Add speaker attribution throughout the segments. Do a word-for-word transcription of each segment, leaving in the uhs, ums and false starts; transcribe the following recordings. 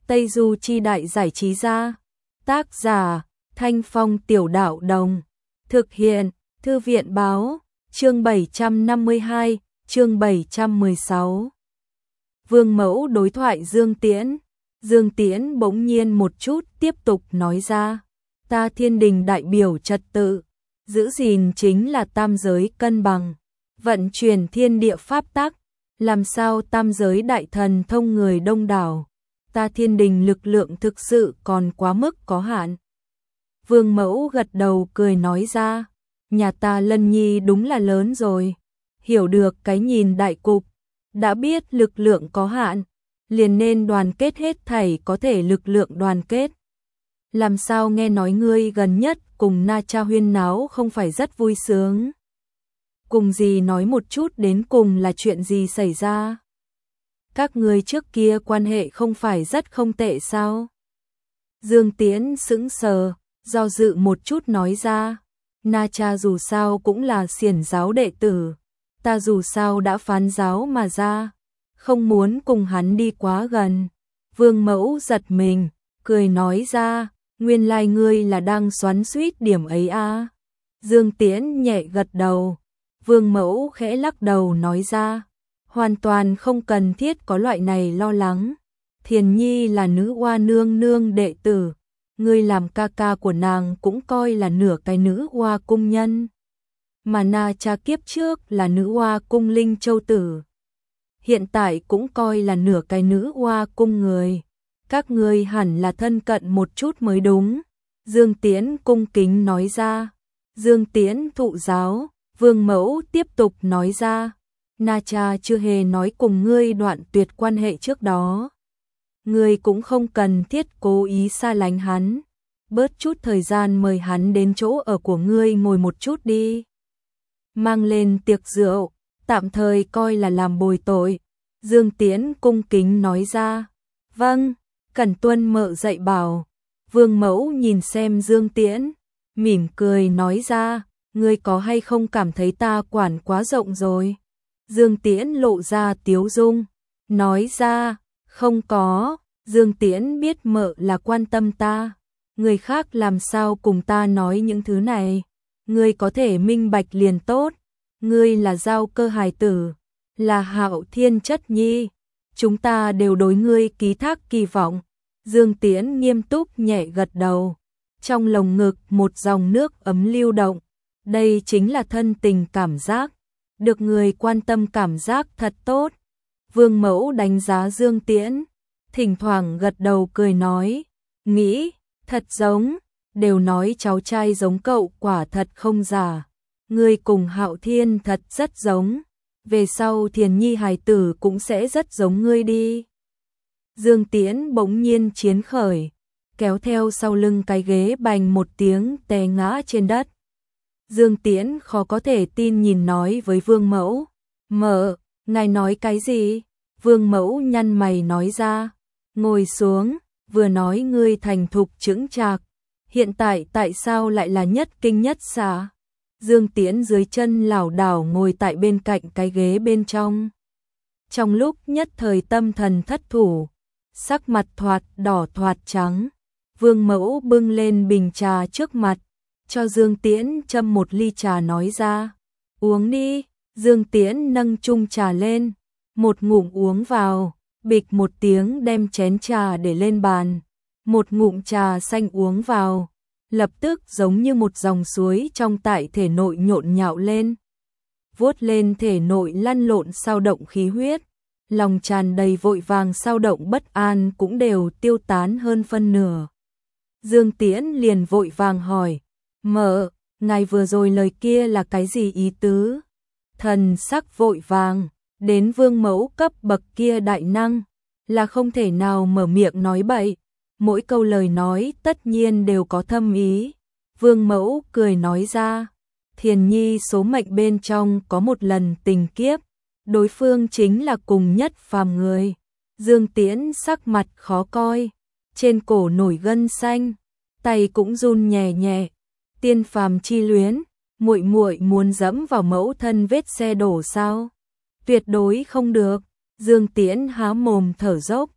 Speaker 1: Tây Du Chi Đại Giải Trí Gia. Tác giả Thanh Phong Tiểu Đạo Đồng. Thực hiện Thư viện Báo. Chương bảy trăm năm mươi hai, chương bảy trăm mười sáu. Vương Mẫu đối thoại Dương Tiễn. Dương Tiễn bỗng nhiên một chút tiếp tục nói ra. Ta Thiên Đình đại biểu trật tự, giữ gìn chính là tam giới cân bằng, vận chuyển thiên địa pháp tắc, làm sao tam giới đại thần thông người đông đảo, ta Thiên Đình lực lượng thực sự còn quá mức có hạn. Vương Mẫu gật đầu cười nói ra, nhà ta Lân Nhi đúng là lớn rồi, hiểu được cái nhìn đại cục, đã biết lực lượng có hạn, liền nên đoàn kết hết thảy có thể lực lượng đoàn kết. Làm sao nghe nói ngươi gần nhất cùng Na Cha huyên náo không phải rất vui sướng? Cùng gì nói một chút đến cùng là chuyện gì xảy ra? Các ngươi trước kia quan hệ không phải rất không tệ sao? Dương Tiễn sững sờ, do dự một chút nói ra, Na Cha dù sao cũng là xiển giáo đệ tử, ta dù sao đã phán giáo mà ra, không muốn cùng hắn đi quá gần. Vương Mẫu giật mình, cười nói ra, nguyên lai ngươi là đang xoắn xuýt điểm ấy à? Dương Tiễn nhẹ gật đầu. Vương Mẫu khẽ lắc đầu nói ra, hoàn toàn không cần thiết có loại này lo lắng. Thiền Nhi là nữ oa nương nương đệ tử, ngươi làm ca ca của nàng cũng coi là nửa cái nữ oa cung nhân. Mà Na Cha kiếp trước là nữ oa cung linh châu tử, hiện tại cũng coi là nửa cái nữ oa cung người. Các ngươi hẳn là thân cận một chút mới đúng. Dương Tiễn cung kính nói ra. Dương Tiễn thụ giáo. Vương Mẫu tiếp tục nói ra, Na Cha chưa hề nói cùng ngươi đoạn tuyệt quan hệ trước đó. Ngươi cũng không cần thiết cố ý xa lánh hắn, bớt chút thời gian mời hắn đến chỗ ở của ngươi ngồi một chút đi. Mang lên tiệc rượu, tạm thời coi là làm bồi tội. Dương Tiễn cung kính nói ra, vâng, cẩn tuân mợ dạy bảo. Vương Mẫu nhìn xem Dương Tiễn, mỉm cười nói ra, ngươi có hay không cảm thấy ta quản quá rộng rồi? Dương Tiễn lộ ra tiếu dung, nói ra, không có. Dương Tiễn biết mợ là quan tâm ta, người khác làm sao cùng ta nói những thứ này, ngươi có thể minh bạch liền tốt. Ngươi là giao cơ hài tử, là Hạo Thiên chất nhi, chúng ta đều đối ngươi ký thác kỳ vọng. Dương Tiễn nghiêm túc nhẹ gật đầu, trong lồng ngực một dòng nước ấm lưu động. Đây chính là thân tình cảm giác, được người quan tâm cảm giác thật tốt. Vương Mẫu đánh giá Dương Tiễn, thỉnh thoảng gật đầu cười nói, nghĩ, thật giống, đều nói cháu trai giống cậu quả thật không giả. Ngươi cùng Hạo Thiên thật rất giống, về sau Thiền Nhi hài tử cũng sẽ rất giống ngươi đi. Dương Tiễn bỗng nhiên chiến khởi, kéo theo sau lưng cái ghế bành một tiếng té ngã trên đất. Dương Tiễn khó có thể tin nhìn nói với Vương Mẫu, mợ, ngài nói cái gì? Vương Mẫu nhăn mày nói ra, ngồi xuống, vừa nói ngươi thành thục chững chạc, hiện tại tại sao lại là nhất kinh nhất xạ? Dương Tiễn dưới chân lảo đảo ngồi tại bên cạnh cái ghế bên trong. Trong lúc nhất thời tâm thần thất thủ, sắc mặt thoạt đỏ thoạt trắng. Vương Mẫu bưng lên bình trà trước mặt, cho Dương Tiễn châm một ly trà nói ra, uống đi. Dương Tiễn nâng chung trà lên, một ngụm uống vào, bịch một tiếng đem chén trà để lên bàn, một ngụm trà xanh uống vào, lập tức giống như một dòng suối trong tại thể nội nhộn nhạo lên, vuốt lên thể nội lăn lộn sao động khí huyết, lòng tràn đầy vội vàng sao động bất an cũng đều tiêu tán hơn phân nửa. Dương Tiễn liền vội vàng hỏi, mợ, ngài vừa rồi lời kia là cái gì ý tứ? Thần sắc vội vàng, đến Vương Mẫu cấp bậc kia đại năng, là không thể nào mở miệng nói bậy, mỗi câu lời nói tất nhiên đều có thâm ý. Vương Mẫu cười nói ra, Thiền Nhi số mệnh bên trong có một lần tình kiếp, đối phương chính là cùng nhất phàm người. Dương Tiễn sắc mặt khó coi, trên cổ nổi gân xanh, tay cũng run nhẹ nhẹ. Tiên phàm chi luyến, muội muội muốn dẫm vào mẫu thân vết xe đổ sao? Tuyệt đối không được. Dương Tiễn há mồm thở dốc,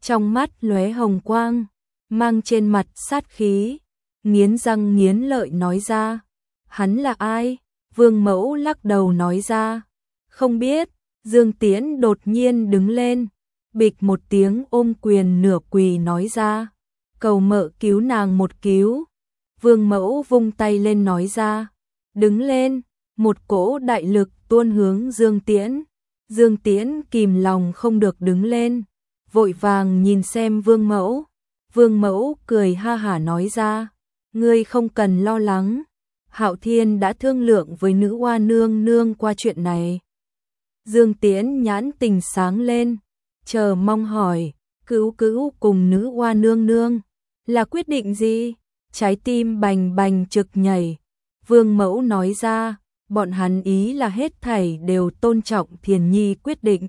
Speaker 1: trong mắt lóe hồng quang, mang trên mặt sát khí, nghiến răng nghiến lợi nói ra. Hắn là ai? Vương Mẫu lắc đầu nói ra. Không biết. Dương Tiễn đột nhiên đứng lên, bịch một tiếng ôm quyền nửa quỳ nói ra. Cầu mợ cứu nàng một cứu. Vương Mẫu vung tay lên nói ra. Đứng lên. Một cỗ đại lực tuôn hướng Dương Tiễn. Dương Tiễn kìm lòng không được đứng lên, vội vàng nhìn xem Vương Mẫu. Vương Mẫu cười ha hả nói ra. Ngươi không cần lo lắng. Hạo Thiên đã thương lượng với nữ oa nương nương qua chuyện này. Dương Tiễn nhãn tình sáng lên, chờ mong hỏi, cứu cứu cùng nữ oa nương nương, là quyết định gì? Trái tim bành bành trực nhảy. Vương Mẫu nói ra, bọn hắn ý là hết thảy đều tôn trọng Thiền Nhi quyết định.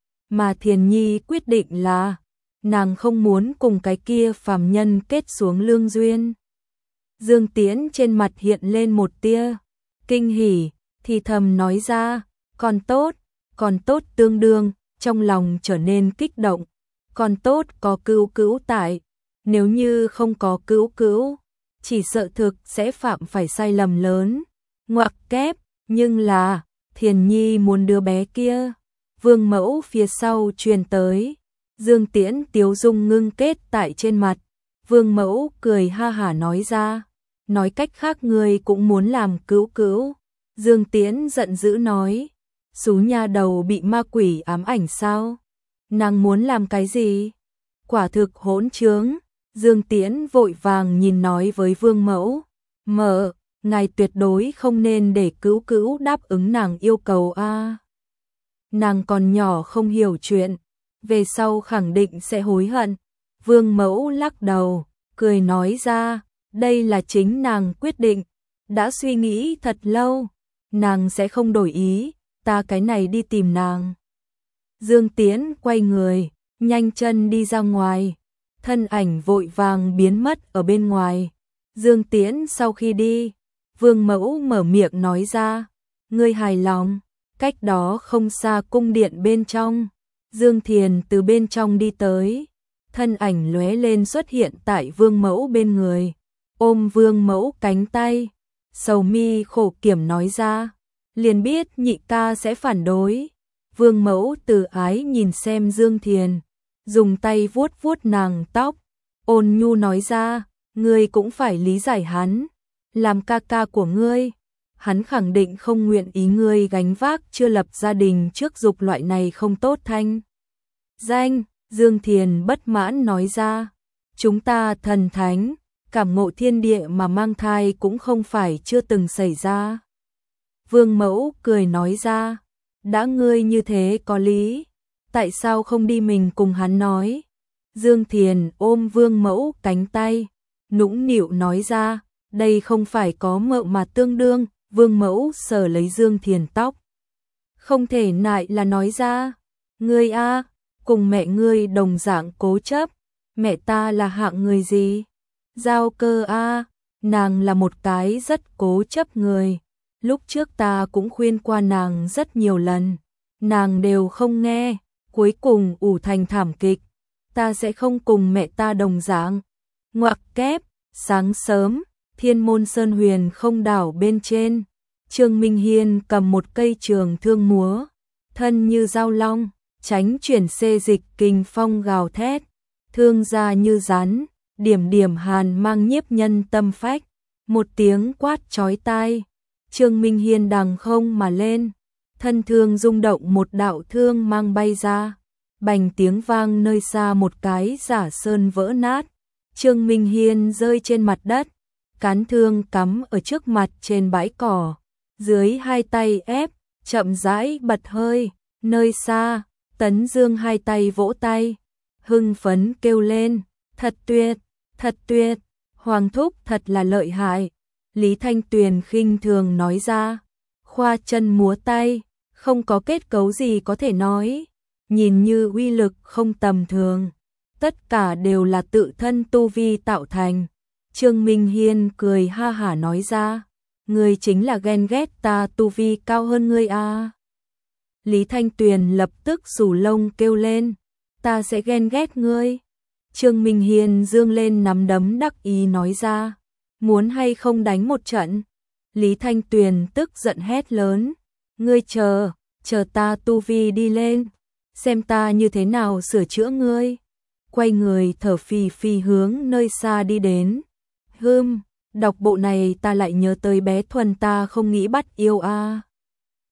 Speaker 1: Mà Thiền Nhi quyết định là, nàng không muốn cùng cái kia phàm nhân kết xuống lương duyên. Dương Tiễn trên mặt hiện lên một tia kinh hỉ, thì thầm nói ra, còn tốt, còn tốt tương đương, trong lòng trở nên kích động, còn tốt có cứu cứu tại, nếu như không có cứu cứu, chỉ sợ thực sẽ phạm phải sai lầm lớn. Ngoặc kép, nhưng là, Thiền Nhi muốn đứa bé kia. Vương Mẫu phía sau truyền tới, Dương Tiễn tiếu dung ngưng kết tại trên mặt. Vương Mẫu cười ha hả nói ra, nói cách khác ngươi cũng muốn làm cứu cứu. Dương Tiễn giận dữ nói, xú nha đầu bị ma quỷ ám ảnh sao? Nàng muốn làm cái gì? Quả thực hỗn trướng. Dương Tiễn vội vàng nhìn nói với Vương Mẫu, mợ, ngài tuyệt đối không nên để cứu cứu đáp ứng nàng yêu cầu a. Nàng còn nhỏ không hiểu chuyện, về sau khẳng định sẽ hối hận. Vương Mẫu lắc đầu, cười nói ra, đây là chính nàng quyết định, đã suy nghĩ thật lâu, nàng sẽ không đổi ý, ta cái này đi tìm nàng. Dương Tiễn quay người, nhanh chân đi ra ngoài, thân ảnh vội vàng biến mất ở bên ngoài. Dương Tiễn sau khi đi, Vương Mẫu mở miệng nói ra, ngươi hài lòng. Cách đó không xa cung điện bên trong, Dương Thiền từ bên trong đi tới, thân ảnh lóe lên xuất hiện tại Vương Mẫu bên người, ôm Vương Mẫu cánh tay, sầu mi khổ kiểm nói ra, liền biết nhị ca sẽ phản đối. Vương Mẫu từ ái nhìn xem Dương Thiền, dùng tay vuốt vuốt nàng tóc, ôn nhu nói ra, ngươi cũng phải lý giải hắn, làm ca ca của ngươi. Hắn khẳng định không nguyện ý ngươi gánh vác chưa lập gia đình trước dục loại này không tốt thanh danh. Dương Thiền bất mãn nói ra, chúng ta thần thánh, cảm ngộ thiên địa mà mang thai cũng không phải chưa từng xảy ra. Vương Mẫu cười nói ra, đã ngươi như thế có lý, tại sao không đi mình cùng hắn nói? Dương Thiền ôm Vương Mẫu cánh tay, nũng nịu nói ra, đây không phải có mợ mà tương đương. Vương Mẫu sờ lấy Dương Thiền tóc, không thể nại là nói ra, ngươi a, cùng mẹ ngươi đồng dạng cố chấp, mẹ ta là hạng người gì? Giao Cơ a, nàng là một cái rất cố chấp người, lúc trước ta cũng khuyên qua nàng rất nhiều lần, nàng đều không nghe, cuối cùng ủ thành thảm kịch, ta sẽ không cùng mẹ ta đồng dạng. Ngoặc kép, sáng sớm, Thiên Môn Sơn Huyền không đảo bên trên, Trương Minh Hiên cầm một cây trường thương múa, thân như dao long, tránh chuyển xê dịch kình phong gào thét, thương ra như rắn, điểm điểm hàn mang nhiếp nhân tâm phách, một tiếng quát chói tai, Trương Minh Hiên đằng không mà lên, thân thương rung động một đạo thương mang bay ra, bành tiếng vang nơi xa một cái giả sơn vỡ nát, Trương Minh Hiên rơi trên mặt đất, cán thương cắm ở trước mặt trên bãi cỏ, dưới hai tay ép, chậm rãi bật hơi, nơi xa, Tấn Dương hai tay vỗ tay, hưng phấn kêu lên, thật tuyệt, thật tuyệt, Hoàng thúc thật là lợi hại. Lý Thanh Tuyền khinh thường nói ra, khoa chân múa tay, không có kết cấu gì có thể nói, nhìn như uy lực không tầm thường, tất cả đều là tự thân tu vi tạo thành. Trương Minh Hiên cười ha hả nói ra, ngươi chính là ghen ghét ta tu vi cao hơn ngươi à. Lý Thanh Tuyền lập tức rủ lông kêu lên, ta sẽ ghen ghét ngươi. Trương Minh Hiên dương lên nắm đấm đắc ý nói ra, muốn hay không đánh một trận? Lý Thanh Tuyền tức giận hét lớn, ngươi chờ, chờ ta tu vi đi lên, xem ta như thế nào sửa chữa ngươi. Quay người thở phì phì hướng nơi xa đi đến. Hừm, đọc bộ này ta lại nhớ tới bé Thuần ta không nghĩ bắt yêu a. À.